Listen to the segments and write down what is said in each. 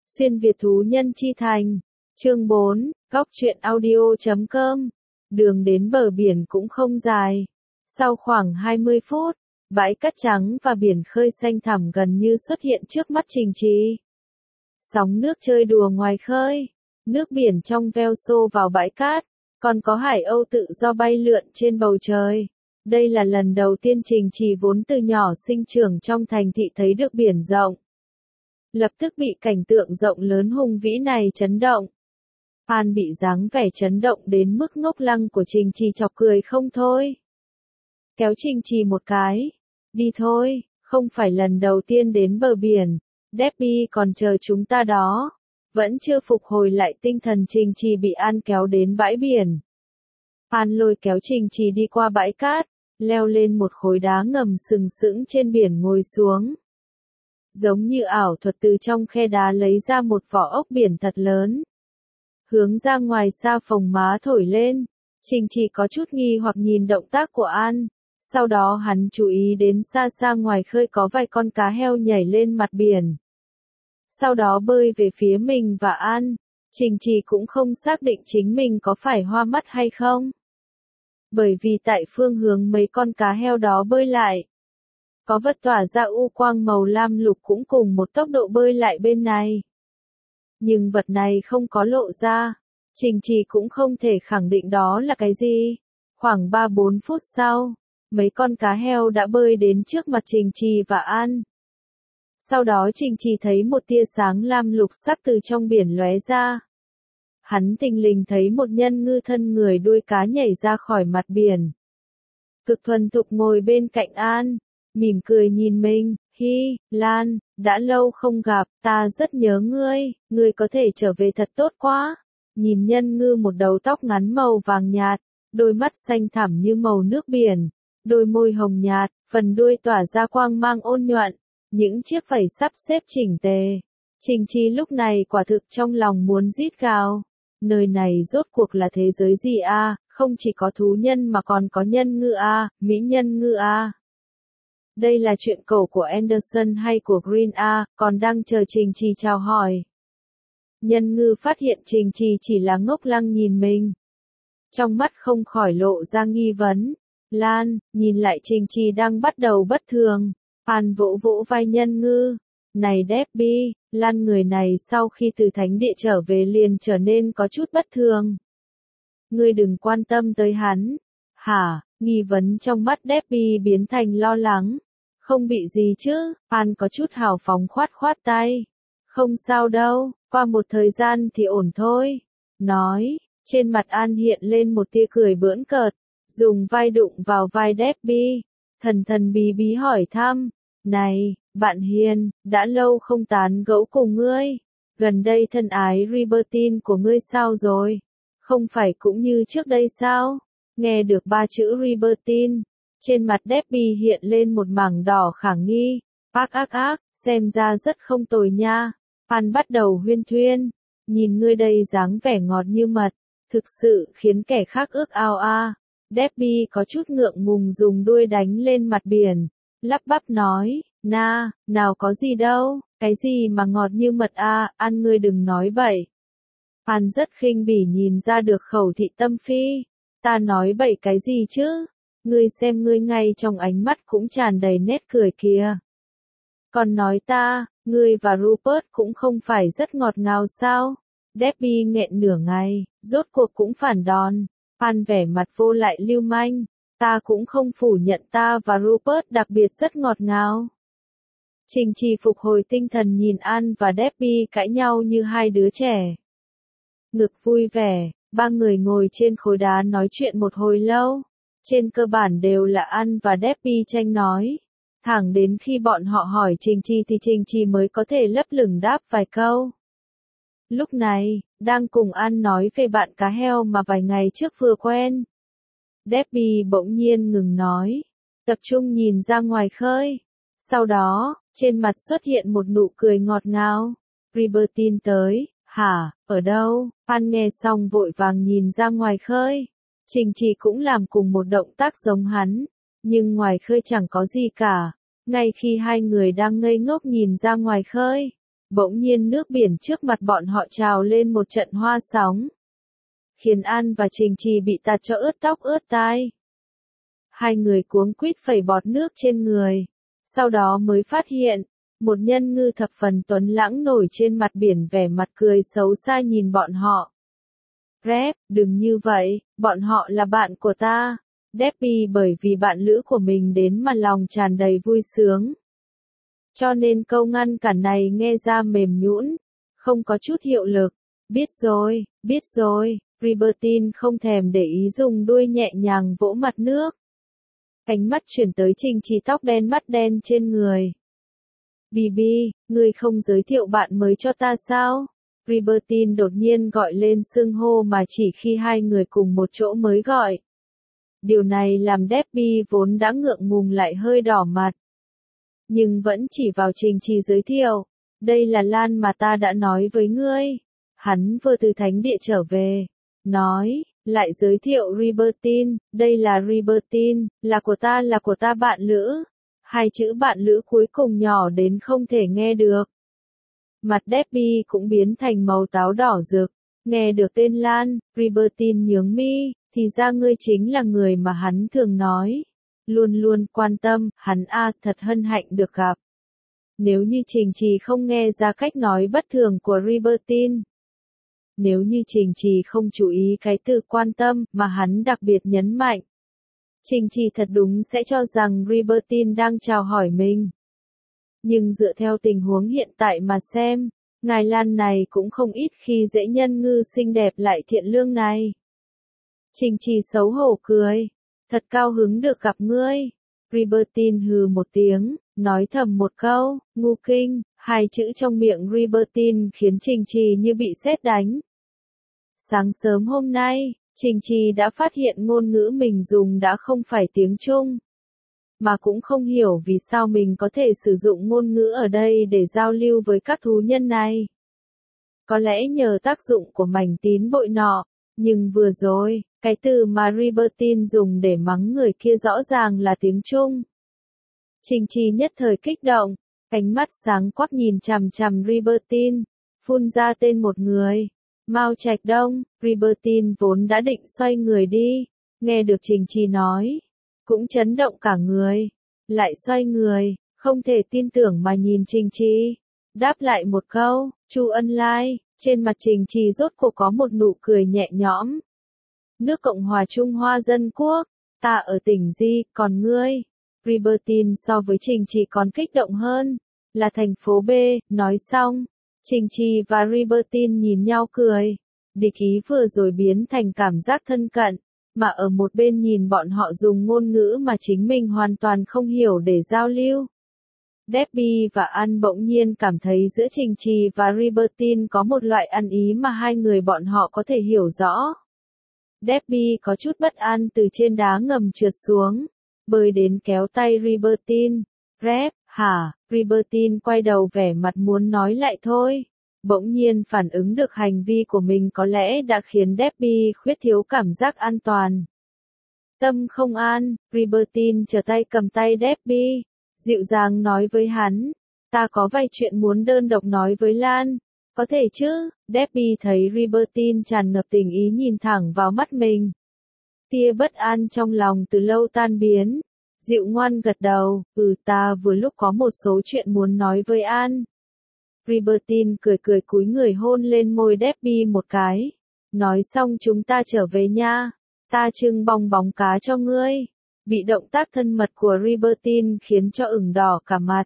Xuyên Việt thú nhân chi thành. Chương 4, Góc truyện audio.com. Đường đến bờ biển cũng không dài. Sau khoảng 20 phút, bãi cát trắng và biển khơi xanh thẳm gần như xuất hiện trước mắt Trình Trì. Sóng nước chơi đùa ngoài khơi, nước biển trong veo xô vào bãi cát, còn có hải âu tự do bay lượn trên bầu trời. Đây là lần đầu tiên Trình Trì vốn từ nhỏ sinh trưởng trong thành thị thấy được biển rộng. Lập tức bị cảnh tượng rộng lớn hùng vĩ này chấn động. An bị dáng vẻ chấn động đến mức ngốc lăng của Trình Trì chọc cười không thôi. Kéo Trình Trì một cái. Đi thôi, không phải lần đầu tiên đến bờ biển. Debbie còn chờ chúng ta đó. Vẫn chưa phục hồi lại tinh thần, Trình Trì bị An kéo đến bãi biển. An lôi kéo Trình Trì đi qua bãi cát, leo lên một khối đá ngầm sừng sững trên biển ngồi xuống. Giống như ảo thuật, từ trong khe đá lấy ra một vỏ ốc biển thật lớn. Hướng ra ngoài xa phồng má thổi lên. Trình Trì có chút nghi hoặc nhìn động tác của An. Sau đó hắn chú ý đến xa xa ngoài khơi có vài con cá heo nhảy lên mặt biển. Sau đó bơi về phía mình và An. Trình Trì cũng không xác định chính mình có phải hoa mắt hay không. Bởi vì tại phương hướng mấy con cá heo đó bơi lại, có vật tỏa ra u quang màu lam lục cũng cùng một tốc độ bơi lại bên này. Nhưng vật này không có lộ ra. Trình Trì cũng không thể khẳng định đó là cái gì. Khoảng 3-4 phút sau, mấy con cá heo đã bơi đến trước mặt Trình Trì và An. Sau đó Trình Trì thấy một tia sáng lam lục sắc từ trong biển lóe ra. Hắn thình lình thấy một nhân ngư thân người đuôi cá nhảy ra khỏi mặt biển. Cực thuần thục ngồi bên cạnh An, mỉm cười nhìn mình. Hi, Lan, đã lâu không gặp, ta rất nhớ ngươi có thể trở về thật tốt quá. Nhìn nhân ngư một đầu tóc ngắn màu vàng nhạt, đôi mắt xanh thẳm như màu nước biển, đôi môi hồng nhạt, phần đuôi tỏa ra quang mang ôn nhuận, những chiếc vảy sắp xếp chỉnh tề. Trình Trì lúc này quả thực trong lòng muốn rít gào. Nơi này rốt cuộc là thế giới gì a? Không chỉ có thú nhân mà còn có nhân ngư a, mỹ nhân ngư a. Đây là chuyện cổ của Anderson hay của Green a? Còn đang chờ Trình Trì chào hỏi. Nhân ngư phát hiện Trình Trì chỉ là ngốc lăng nhìn mình. Trong mắt không khỏi lộ ra nghi vấn. Lan, nhìn lại Trình Trì đang bắt đầu bất thường. An vỗ vỗ vai nhân ngư. Này Debbie, Lan người này sau khi từ thánh địa trở về liền trở nên có chút bất thường. Ngươi đừng quan tâm tới hắn. Hả? Nghi vấn trong mắt Debbie biến thành lo lắng. Không bị gì chứ? An có chút hào phóng khoát khoát tay. Không sao đâu, qua một thời gian thì ổn thôi. Nói, trên mặt An hiện lên một tia cười bỡn cợt, dùng vai đụng vào vai Debbie, thần thần bí bí hỏi thăm. Này, bạn hiền, đã lâu không tán gẫu cùng ngươi. Gần đây thân ái Libertine của ngươi sao rồi? Không phải cũng như trước đây sao? Nghe được 3 chữ Libertine, trên mặt Debbie hiện lên một mảng đỏ khả nghi. Ác, xem ra rất không tồi nha. An bắt đầu huyên thuyên. Nhìn ngươi đây dáng vẻ ngọt như mật, thực sự khiến kẻ khác ước ao a. Debbie có chút ngượng ngùng dùng đuôi đánh lên mặt biển, lắp bắp nói, nào có gì đâu, cái gì mà ngọt như mật a, An ngươi đừng nói bậy. An rất khinh bỉ nhìn ra được khẩu thị tâm phi. Ta nói bậy cái gì chứ? Ngươi xem ngươi ngay trong ánh mắt cũng tràn đầy nét cười kìa. Còn nói ta, ngươi và Rupert cũng không phải rất ngọt ngào sao? Debbie nghẹn nửa ngày, rốt cuộc cũng phản đòn. An vẻ mặt vô lại lưu manh. Ta cũng không phủ nhận ta và Rupert đặc biệt rất ngọt ngào. Trình Trì phục hồi tinh thần nhìn An và Debbie cãi nhau như hai đứa trẻ. Ngực vui vẻ, ba người ngồi trên khối đá nói chuyện một hồi lâu. Trên cơ bản đều là An và Debbie tranh nói. Thẳng đến khi bọn họ hỏi Trình Trì thì Trình Trì mới có thể lấp lửng đáp vài câu. Lúc này, đang cùng An nói về bạn cá heo mà vài ngày trước vừa quen. Debbie bỗng nhiên ngừng nói, tập trung nhìn ra ngoài khơi. Sau đó, trên mặt xuất hiện một nụ cười ngọt ngào. Libertine tới, hả, ở đâu? An nghe xong vội vàng nhìn ra ngoài khơi. Trình Trì cũng làm cùng một động tác giống hắn, nhưng ngoài khơi chẳng có gì cả. Ngay khi hai người đang ngây ngốc nhìn ra ngoài khơi, Bỗng nhiên nước biển trước mặt bọn họ trào lên một trận hoa sóng, khiến An và Trình Trì bị tạt cho ướt tóc ướt tai. Hai người cuống quýt phẩy bọt nước trên người, sau đó mới phát hiện, một nhân ngư thập phần tuấn lãng nổi trên mặt biển vẻ mặt cười xấu xa nhìn bọn họ. Rep, đừng như vậy, bọn họ là bạn của ta. Debbie bởi vì bạn lữ của mình đến mà lòng tràn đầy vui sướng. Cho nên câu ngăn cản này nghe ra mềm nhũn, không có chút hiệu lực. Biết rồi, Libertine không thèm để ý dùng đuôi nhẹ nhàng vỗ mặt nước. Ánh mắt chuyển tới Trình Trì tóc đen mắt đen trên người. Bibi, ngươi không giới thiệu bạn mới cho ta sao? Libertine đột nhiên gọi lên xưng hô mà chỉ khi hai người cùng một chỗ mới gọi. Điều này làm Debbie vốn đã ngượng ngùng lại hơi đỏ mặt. Nhưng vẫn chỉ vào Trình Trì giới thiệu. Đây là Lan mà ta đã nói với ngươi. Hắn vừa từ thánh địa trở về. Nói, lại giới thiệu Libertine, đây là Libertine, là của ta bạn lữ. Hai chữ bạn lữ cuối cùng nhỏ đến không thể nghe được. Mặt Debbie cũng biến thành màu táo đỏ rực. Nghe được tên Lan, Libertine nhướng mi, thì ra ngươi chính là người mà hắn thường nói. Luôn luôn quan tâm, hắn thật hân hạnh được gặp. Nếu như Trình Trì không nghe ra cách nói bất thường của Libertine. Nếu như Trình Trì không chú ý cái từ quan tâm mà hắn đặc biệt nhấn mạnh. Trình Trì thật đúng sẽ cho rằng Libertine đang chào hỏi mình. Nhưng dựa theo tình huống hiện tại mà xem, ngài Lan này cũng không ít khi dễ nhân ngư xinh đẹp lại thiện lương này. Trình Trì xấu hổ cười. Thật cao hứng được gặp ngươi. Libertine hừ một tiếng, nói thầm một câu, ngu kinh, hai chữ trong miệng Libertine khiến Trình Trì như bị sét đánh. Sáng sớm hôm nay, Trình Trì đã phát hiện ngôn ngữ mình dùng đã không phải tiếng Trung. Mà cũng không hiểu vì sao mình có thể sử dụng ngôn ngữ ở đây để giao lưu với các thú nhân này. Có lẽ nhờ tác dụng của mảnh tín bội nọ, nhưng vừa rồi, cái từ mà Libertine dùng để mắng người kia rõ ràng là tiếng Trung. Trình Trì nhất thời kích động, ánh mắt sáng quắc nhìn chằm chằm Libertine, phun ra tên một người. Mao Trạch Đông. Libertine vốn đã định xoay người đi, nghe được Trình Trì nói, cũng chấn động cả người, lại xoay người, không thể tin tưởng mà nhìn Trình Trì, đáp lại một câu, Chu Ân Lai. Trên mặt Trình Trì rốt cuộc có một nụ cười nhẹ nhõm. Nước Cộng hòa Trung Hoa Dân Quốc, ta ở tỉnh Di, còn ngươi? Libertine so với Trình Trì còn kích động hơn, là thành phố B, nói xong. Trình Trì và Libertine nhìn nhau cười. Địch ý vừa rồi biến thành cảm giác thân cận, mà ở một bên nhìn bọn họ dùng ngôn ngữ mà chính mình hoàn toàn không hiểu để giao lưu. Debbie và An bỗng nhiên cảm thấy giữa Trình Trì và Libertine có một loại ăn ý mà hai người bọn họ có thể hiểu rõ. Debbie có chút bất an từ trên đá ngầm trượt xuống, bơi đến kéo tay Libertine. Rep, hả? Libertine quay đầu vẻ mặt muốn nói lại thôi. Bỗng nhiên phản ứng được hành vi của mình có lẽ đã khiến Debbie khuyết thiếu cảm giác an toàn. Tâm không an, Libertine trở tay cầm tay Debbie, dịu dàng nói với hắn, ta có vài chuyện muốn đơn độc nói với Lan, có thể chứ? Debbie thấy Libertine tràn ngập tình ý nhìn thẳng vào mắt mình. Tia bất an trong lòng từ lâu tan biến, dịu ngoan gật đầu, ta vừa lúc có một số chuyện muốn nói với An. Libertine cười cười cúi người hôn lên môi Debbie một cái. Nói xong chúng ta trở về nha, ta trưng bong bóng cá cho ngươi. Bị động tác thân mật của Libertine khiến cho ửng đỏ cả mặt.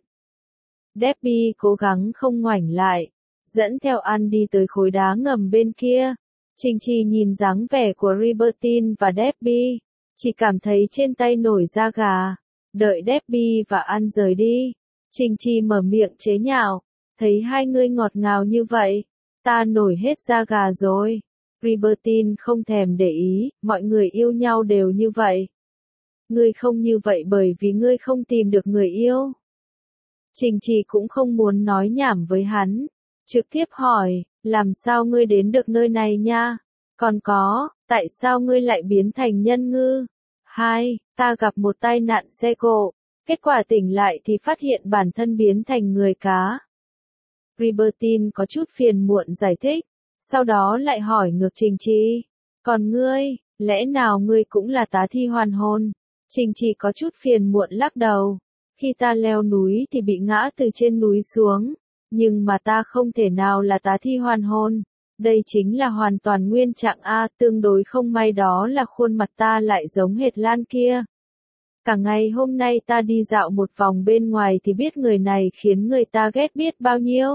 Debbie cố gắng không ngoảnh lại, dẫn theo An đi tới khối đá ngầm bên kia. Trình Trì nhìn dáng vẻ của Libertine và Debbie, chỉ cảm thấy trên tay nổi da gà. Đợi Debbie và An rời đi, Trình Trì mở miệng chế nhạo, thấy hai người ngọt ngào như vậy, ta nổi hết da gà rồi. Libertine không thèm để ý, mọi người yêu nhau đều như vậy. Ngươi không như vậy bởi vì ngươi không tìm được người yêu. Trình Trì cũng không muốn nói nhảm với hắn, trực tiếp hỏi, làm sao ngươi đến được nơi này nha? Còn có, tại sao ngươi lại biến thành nhân ngư? Hai, ta gặp một tai nạn xe cộ, kết quả tỉnh lại thì phát hiện bản thân biến thành người cá. Libertine có chút phiền muộn giải thích, sau đó lại hỏi ngược Trình Trì. Còn ngươi, lẽ nào ngươi cũng là tá thi hoàn hồn? Trình Trì có chút phiền muộn lắc đầu. Khi ta leo núi thì bị ngã từ trên núi xuống, nhưng mà ta không thể nào là tá thi hoàn hồn. Đây chính là hoàn toàn nguyên trạng A, tương đối không may đó là khuôn mặt ta lại giống hệt Lan kia. Cả ngày hôm nay ta đi dạo một vòng bên ngoài thì biết người này khiến người ta ghét biết bao nhiêu.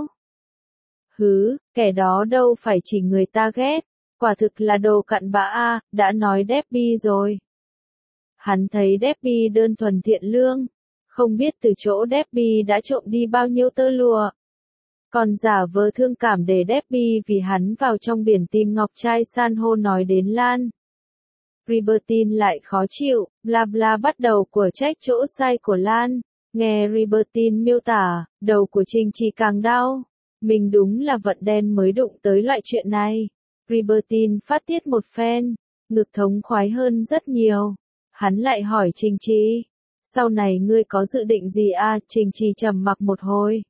Hứ, kẻ đó đâu phải chỉ người ta ghét, quả thực là đồ cặn bã A, đã nói Debbie rồi. Hắn thấy Debbie đơn thuần thiện lương, không biết từ chỗ Debbie đã trộm đi bao nhiêu tơ lụa. Còn giả vờ thương cảm để Debbie vì hắn vào trong biển tìm ngọc trai san hô nói đến Lan. Libertine lại khó chịu, bla bla bắt đầu của trách chỗ sai của Lan. Nghe Libertine miêu tả, đầu của Trình Trì càng đau. Mình đúng là vận đen mới đụng tới loại chuyện này. Libertine phát tiết một phen, ngực thống khoái hơn rất nhiều. Hắn lại hỏi Trình Trì, sau này ngươi có dự định gì à? Trình Trì trầm mặc một hồi.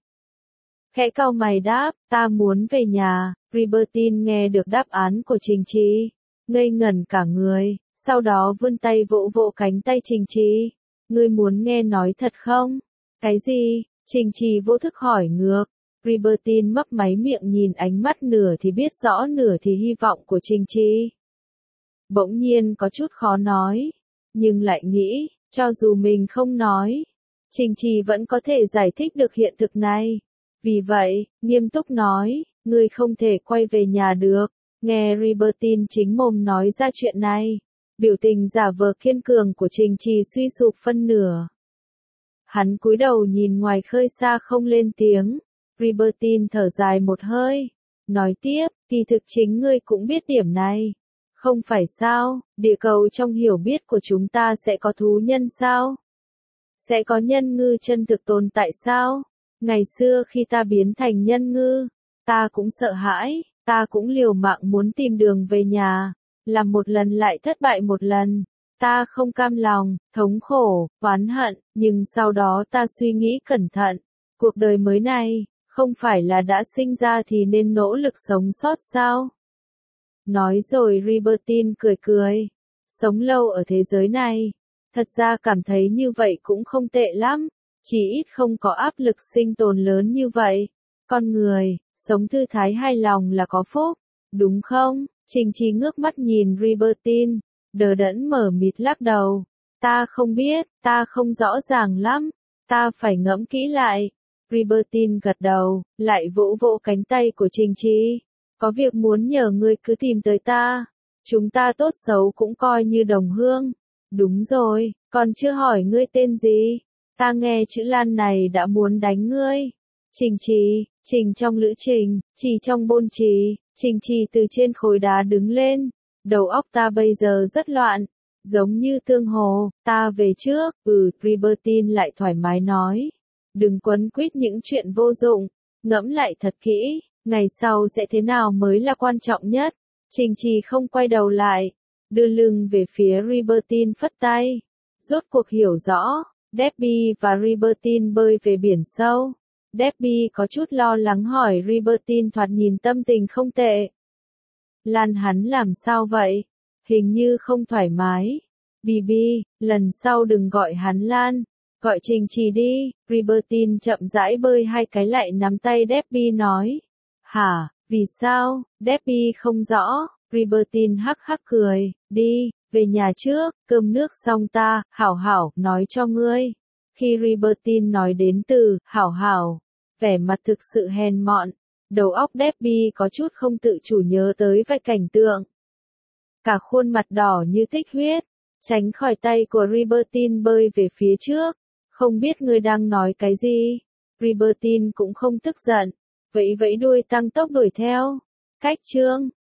Khẽ cau mày đáp, ta muốn về nhà. Libertine nghe được đáp án của Trình Trì, ngây ngẩn cả người, sau đó vươn tay vỗ vỗ cánh tay Trình Trì. Ngươi muốn nghe nói thật không? Cái gì? Trình Trì vô thức hỏi ngược. Libertine mấp máy miệng nhìn ánh mắt nửa thì biết rõ nửa thì hy vọng của Trình Trì. Bỗng nhiên có chút khó nói, nhưng lại nghĩ, cho dù mình không nói, Trình Trì vẫn có thể giải thích được hiện thực này. Vì vậy, nghiêm túc nói, ngươi không thể quay về nhà được. Nghe Libertine chính mồm nói ra chuyện này, biểu tình giả vờ kiên cường của Trình Trì suy sụp phân nửa. Hắn cúi đầu nhìn ngoài khơi xa không lên tiếng. Libertine thở dài một hơi, nói tiếp, kỳ thực chính ngươi cũng biết điểm này. Không phải sao, địa cầu trong hiểu biết của chúng ta sẽ có thú nhân sao? Sẽ có nhân ngư chân thực tồn tại sao? Ngày xưa khi ta biến thành nhân ngư, ta cũng sợ hãi, ta cũng liều mạng muốn tìm đường về nhà, làm một lần lại thất bại một lần. Ta không cam lòng, thống khổ, oán hận, nhưng sau đó ta suy nghĩ cẩn thận. Cuộc đời mới này, không phải là đã sinh ra thì nên nỗ lực sống sót sao? Nói rồi Libertine cười cười. Sống lâu ở thế giới này, thật ra cảm thấy như vậy cũng không tệ lắm. Chỉ ít không có áp lực sinh tồn lớn như vậy. Con người, sống thư thái hài lòng là có phúc, đúng không? Trình Trì ngước mắt nhìn Libertine, đờ đẫn mở mịt lắc đầu. Ta không biết, ta không rõ ràng lắm, ta phải ngẫm kỹ lại. Libertine gật đầu, lại vỗ vỗ cánh tay của Trình Trì. Có việc muốn nhờ ngươi cứ tìm tới ta. Chúng ta tốt xấu cũng coi như đồng hương. Đúng rồi, còn chưa hỏi ngươi tên gì. Ta nghe chữ Lan này đã muốn đánh ngươi. Trình Trì, Trình trong lữ trình, Trì trong bôn trì. Trình Trì từ trên khối đá đứng lên. Đầu óc ta bây giờ rất loạn, giống như tương hồ. Ta về trước. Libertine lại thoải mái nói. Đừng quấn quýt những chuyện vô dụng. Ngẫm lại thật kỹ, ngày sau sẽ thế nào mới là quan trọng nhất. Trình Trì không quay đầu lại, đưa lưng về phía Libertine phất tay. Rốt cuộc hiểu rõ. Debbie và Libertine bơi về biển sâu. Debbie có chút lo lắng hỏi Libertine thoạt nhìn tâm tình không tệ. Lan hắn làm sao vậy? Hình như không thoải mái. Bibi, lần sau đừng gọi hắn Lan, gọi Trình Trì đi. Libertine chậm rãi bơi hai cái lại nắm tay Debbie nói. Hả, vì sao? Debbie không rõ. Libertine hắc hắc cười, đi, về nhà trước, cơm nước xong ta, hảo hảo, nói cho ngươi. Khi Libertine nói đến từ, hảo hảo, vẻ mặt thực sự hèn mọn, đầu óc Debbie có chút không tự chủ nhớ tới vài cảnh tượng. Cả khuôn mặt đỏ như tích huyết, tránh khỏi tay của Libertine bơi về phía trước. Không biết ngươi đang nói cái gì? Libertine cũng không tức giận, vẫy vẫy đuôi tăng tốc đuổi theo. Cách chương